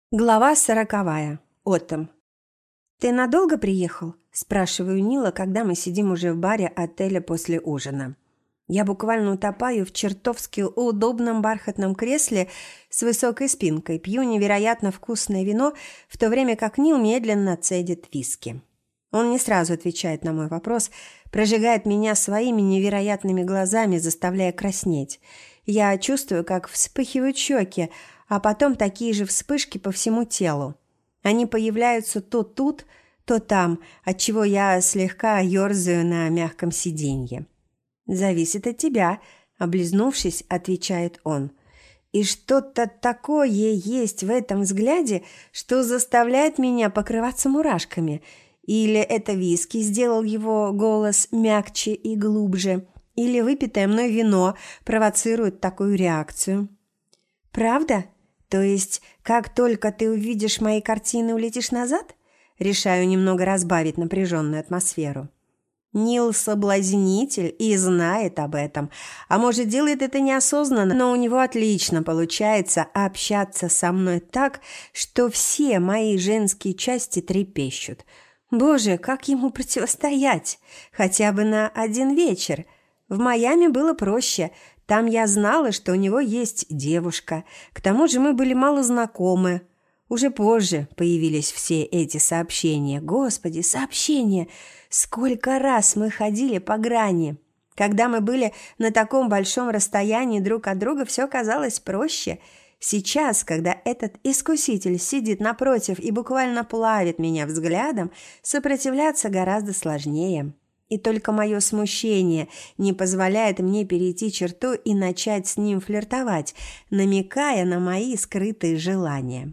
Глава 40. Отом. «Ты надолго приехал?» – спрашиваю Нила, когда мы сидим уже в баре отеля после ужина. Я буквально утопаю в чертовски удобном бархатном кресле с высокой спинкой, пью невероятно вкусное вино, в то время как Нил медленно цедит виски. Он не сразу отвечает на мой вопрос, прожигает меня своими невероятными глазами, заставляя краснеть. Я чувствую, как вспыхивают щеки, а потом такие же вспышки по всему телу. Они появляются то тут, то там, отчего я слегка ерзаю на мягком сиденье. «Зависит от тебя», – облизнувшись, отвечает он. И что-то такое есть в этом взгляде, что заставляет меня покрываться мурашками. Или это виски сделал его голос мягче и глубже, или выпитое мной вино провоцирует такую реакцию. «Правда? То есть, как только ты увидишь мои картины, улетишь назад?» Решаю немного разбавить напряженную атмосферу. Нил соблазнитель и знает об этом, а может, делает это неосознанно, но у него отлично получается общаться со мной так, что все мои женские части трепещут. Боже, как ему противостоять? Хотя бы на один вечер. В Майами было проще. Там я знала, что у него есть девушка. К тому же мы были мало знакомы. Уже позже появились все эти сообщения. Господи, сообщения! Сколько раз мы ходили по грани. Когда мы были на таком большом расстоянии друг от друга, все казалось проще. Сейчас, когда этот искуситель сидит напротив и буквально плавит меня взглядом, сопротивляться гораздо сложнее. И только мое смущение не позволяет мне перейти черту и начать с ним флиртовать, намекая на мои скрытые желания.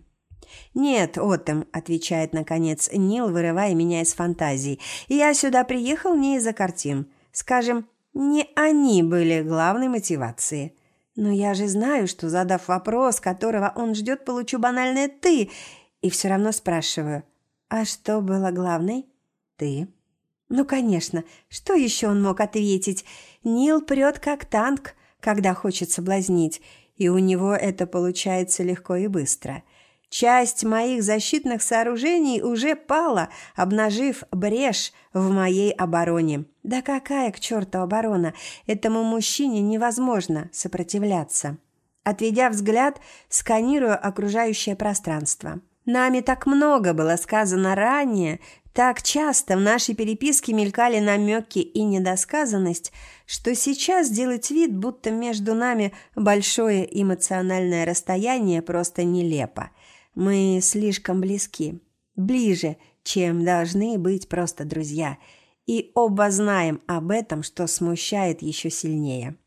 «Нет, Отом», – отвечает, наконец, Нил, вырывая меня из фантазий. «Я сюда приехал не из-за картин. Скажем, не они были главной мотивацией. Но я же знаю, что, задав вопрос, которого он ждет, получу банальное «ты». И все равно спрашиваю, а что было главной? Ты?» Ну, конечно, что еще он мог ответить? Нил прет как танк, когда хочет соблазнить, и у него это получается легко и быстро. Часть моих защитных сооружений уже пала, обнажив брешь в моей обороне. Да какая к черту оборона? Этому мужчине невозможно сопротивляться. Отведя взгляд, сканирую окружающее пространство. Нами так много было сказано ранее, так часто в нашей переписке мелькали намеки и недосказанность, что сейчас делать вид, будто между нами большое эмоциональное расстояние, просто нелепо. Мы слишком близки, ближе, чем должны быть просто друзья, и оба знаем об этом, что смущает еще сильнее.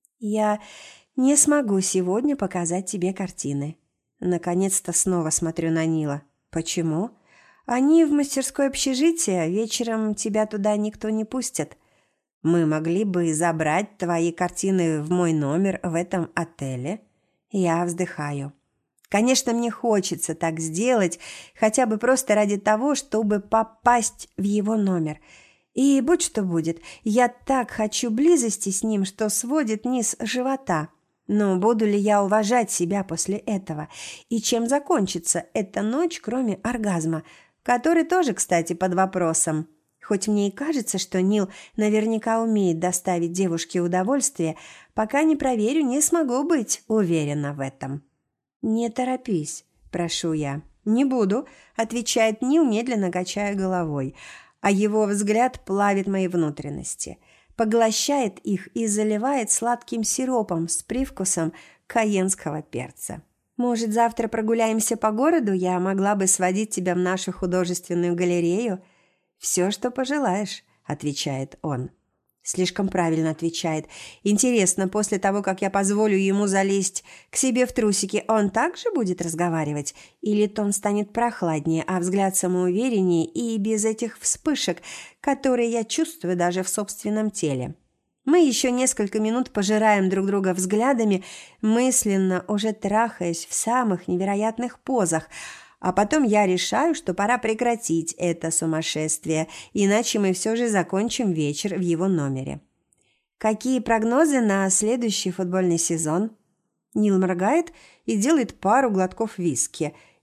Я не смогу сегодня показать тебе картины. Наконец-то снова смотрю на Нила. Почему? Они в мастерское общежитие, вечером тебя туда никто не пустит. Мы могли бы забрать твои картины в мой номер в этом отеле. Я вздыхаю. Конечно, мне хочется так сделать, хотя бы просто ради того, чтобы попасть в его номер. И будь что будет, я так хочу близости с ним, что сводит низ живота. Но буду ли я уважать себя после этого? И чем закончится эта ночь, кроме оргазма, который тоже, кстати, под вопросом? Хоть мне и кажется, что Нил наверняка умеет доставить девушке удовольствие, пока не проверю, не смогу быть уверена в этом. «Не торопись», – прошу я. «Не буду», – отвечает Нил, медленно качая головой, а его взгляд плавит мои внутренности, поглощает их и заливает сладким сиропом с привкусом кайенского перца. «Может, завтра прогуляемся по городу? Я могла бы сводить тебя в нашу художественную галерею». «Все, что пожелаешь», – отвечает он. Слишком правильно отвечает. Интересно, после того, как я позволю ему залезть к себе в трусики, он также будет разговаривать? Или тон станет прохладнее, а взгляд самоувереннее и без этих вспышек, которые я чувствую даже в собственном теле? Мы еще несколько минут пожираем друг друга взглядами, мысленно уже трахаясь в самых невероятных позах, а потом я решаю, что пора прекратить это сумасшествие, иначе мы все же закончим вечер в его номере. «Какие прогнозы на следующий футбольный сезон?» Нил моргает и делает пару глотков виски.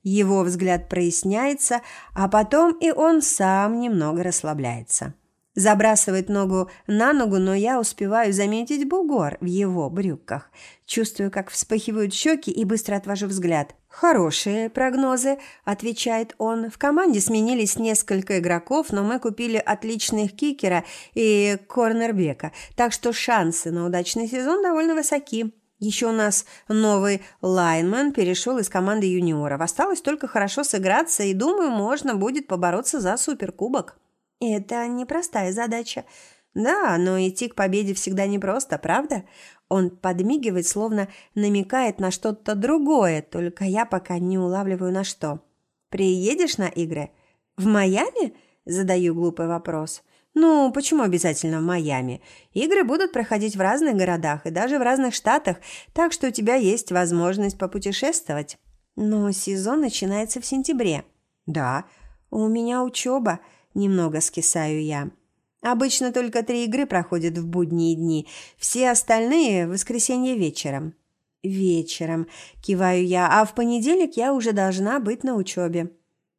Его взгляд проясняется, а потом и он сам немного расслабляется. Забрасывает ногу на ногу, но я успеваю заметить бугор в его брюках. Чувствую, как вспыхивают щеки и быстро отвожу взгляд. «Хорошие прогнозы», – отвечает он. «В команде сменились несколько игроков, но мы купили отличных кикера и корнербека, так что шансы на удачный сезон довольно высоки. Еще у нас новый лайнмен перешел из команды юниоров. Осталось только хорошо сыграться, и, думаю, можно будет побороться за суперкубок». «Это непростая задача». «Да, но идти к победе всегда непросто, правда?» Он подмигивает, словно намекает на что-то другое, только я пока не улавливаю на что. «Приедешь на игры?» «В Майами?» – задаю глупый вопрос. «Ну, почему обязательно в Майами? Игры будут проходить в разных городах и даже в разных штатах, так что у тебя есть возможность попутешествовать». «Но сезон начинается в сентябре». «Да, у меня учеба», – немного скисаю я. «Обычно только 3 игры проходят в будние дни, все остальные – в воскресенье вечером». «Вечером», – киваю я, – «а в понедельник я уже должна быть на учебе».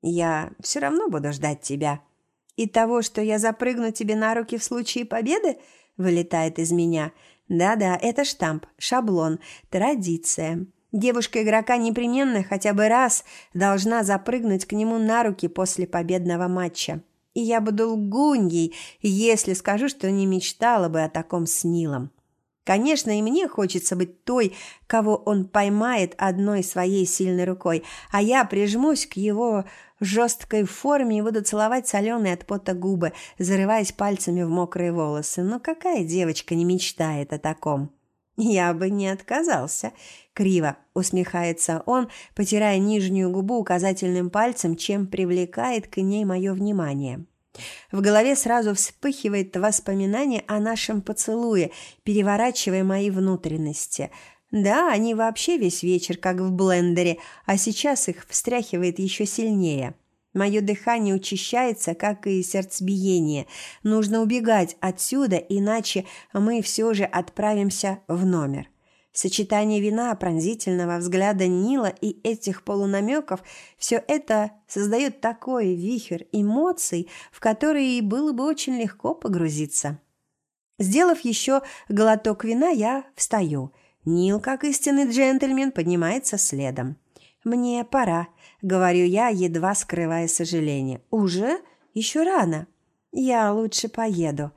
«Я все равно буду ждать тебя». «И того, что я запрыгну тебе на руки в случае победы?» – вылетает из меня. «Да-да, это штамп, шаблон, традиция. Девушка игрока непременно хотя бы раз должна запрыгнуть к нему на руки после победного матча. И я буду лгуньей, если скажу, что не мечтала бы о таком с Нилом. Конечно, и мне хочется быть той, кого он поймает одной своей сильной рукой, а я прижмусь к его жесткой форме и буду целовать соленые от пота губы, зарываясь пальцами в мокрые волосы. Но какая девочка не мечтает о таком?» «Я бы не отказался», – криво усмехается он, потирая нижнюю губу указательным пальцем, чем привлекает к ней мое внимание. В голове сразу вспыхивает воспоминание о нашем поцелуе, переворачивая мои внутренности. Да, они вообще весь вечер как в блендере, а сейчас их встряхивает еще сильнее. Мое дыхание учащается, как и сердцебиение. Нужно убегать отсюда, иначе мы все же отправимся в номер. Сочетание вина, пронзительного взгляда Нила и этих полунамеков – все это создает такой вихрь эмоций, в которые было бы очень легко погрузиться. Сделав еще глоток вина, я встаю. Нил, как истинный джентльмен, поднимается следом. «Мне пора», – говорю я, едва скрывая сожаление. «Уже? Еще рано. Я лучше поеду».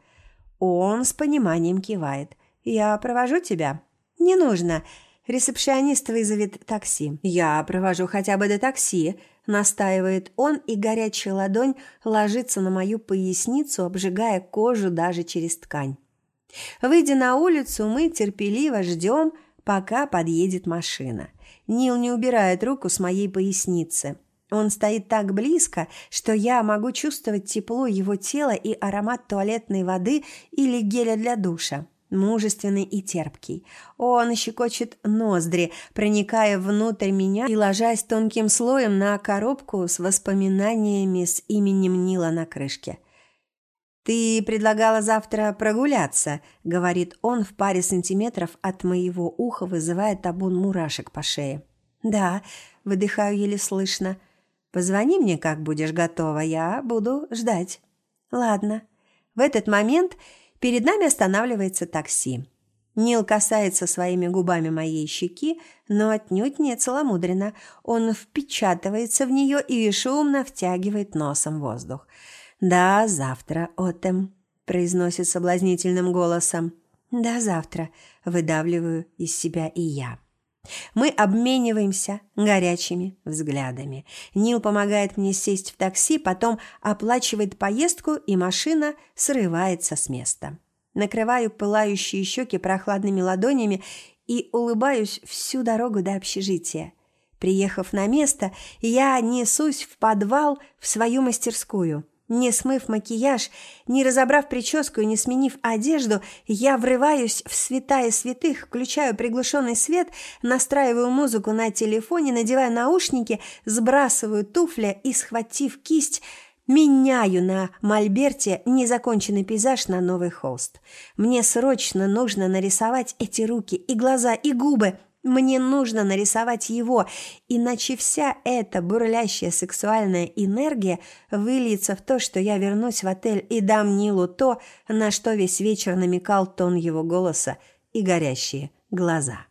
Он с пониманием кивает. «Я провожу тебя?» «Не нужно. Ресепшионист вызовет такси». «Я провожу хотя бы до такси», – настаивает он, и горячая ладонь ложится на мою поясницу, обжигая кожу даже через ткань. Выйдя на улицу, мы терпеливо ждем, пока подъедет машина. Нил не убирает руку с моей поясницы. Он стоит так близко, что я могу чувствовать тепло его тела и аромат туалетной воды или геля для душа. Мужественный и терпкий. Он щекочет ноздри, проникая внутрь меня и ложась тонким слоем на коробку с воспоминаниями с именем Нила на крышке. «Ты предлагала завтра прогуляться», — говорит он в паре сантиметров от моего уха, вызывая табун мурашек по шее. «Да», — выдыхаю еле слышно. «Позвони мне, как будешь готова, я буду ждать». «Ладно». В этот момент перед нами останавливается такси. Нил касается своими губами моей щеки, но отнюдь не целомудренно. Он впечатывается в нее и шумно втягивает носом воздух. «Да, завтра, Отем», – произносит соблазнительным голосом. «Да, завтра», – выдавливаю из себя и я. Мы обмениваемся горячими взглядами. Нил помогает мне сесть в такси, потом оплачивает поездку, и машина срывается с места. Накрываю пылающие щеки прохладными ладонями и улыбаюсь всю дорогу до общежития. Приехав на место, я несусь в подвал в свою мастерскую. Не смыв макияж, не разобрав прическу и не сменив одежду, я врываюсь в святая святых, включаю приглушенный свет, настраиваю музыку на телефоне, надеваю наушники, сбрасываю туфли и, схватив кисть, меняю на мольберте незаконченный пейзаж на новый холст. Мне срочно нужно нарисовать эти руки и глаза, и губы. Мне нужно нарисовать его, иначе вся эта бурлящая сексуальная энергия выльется в то, что я вернусь в отель и дам Нилу то, на что весь вечер намекал тон его голоса и горящие глаза.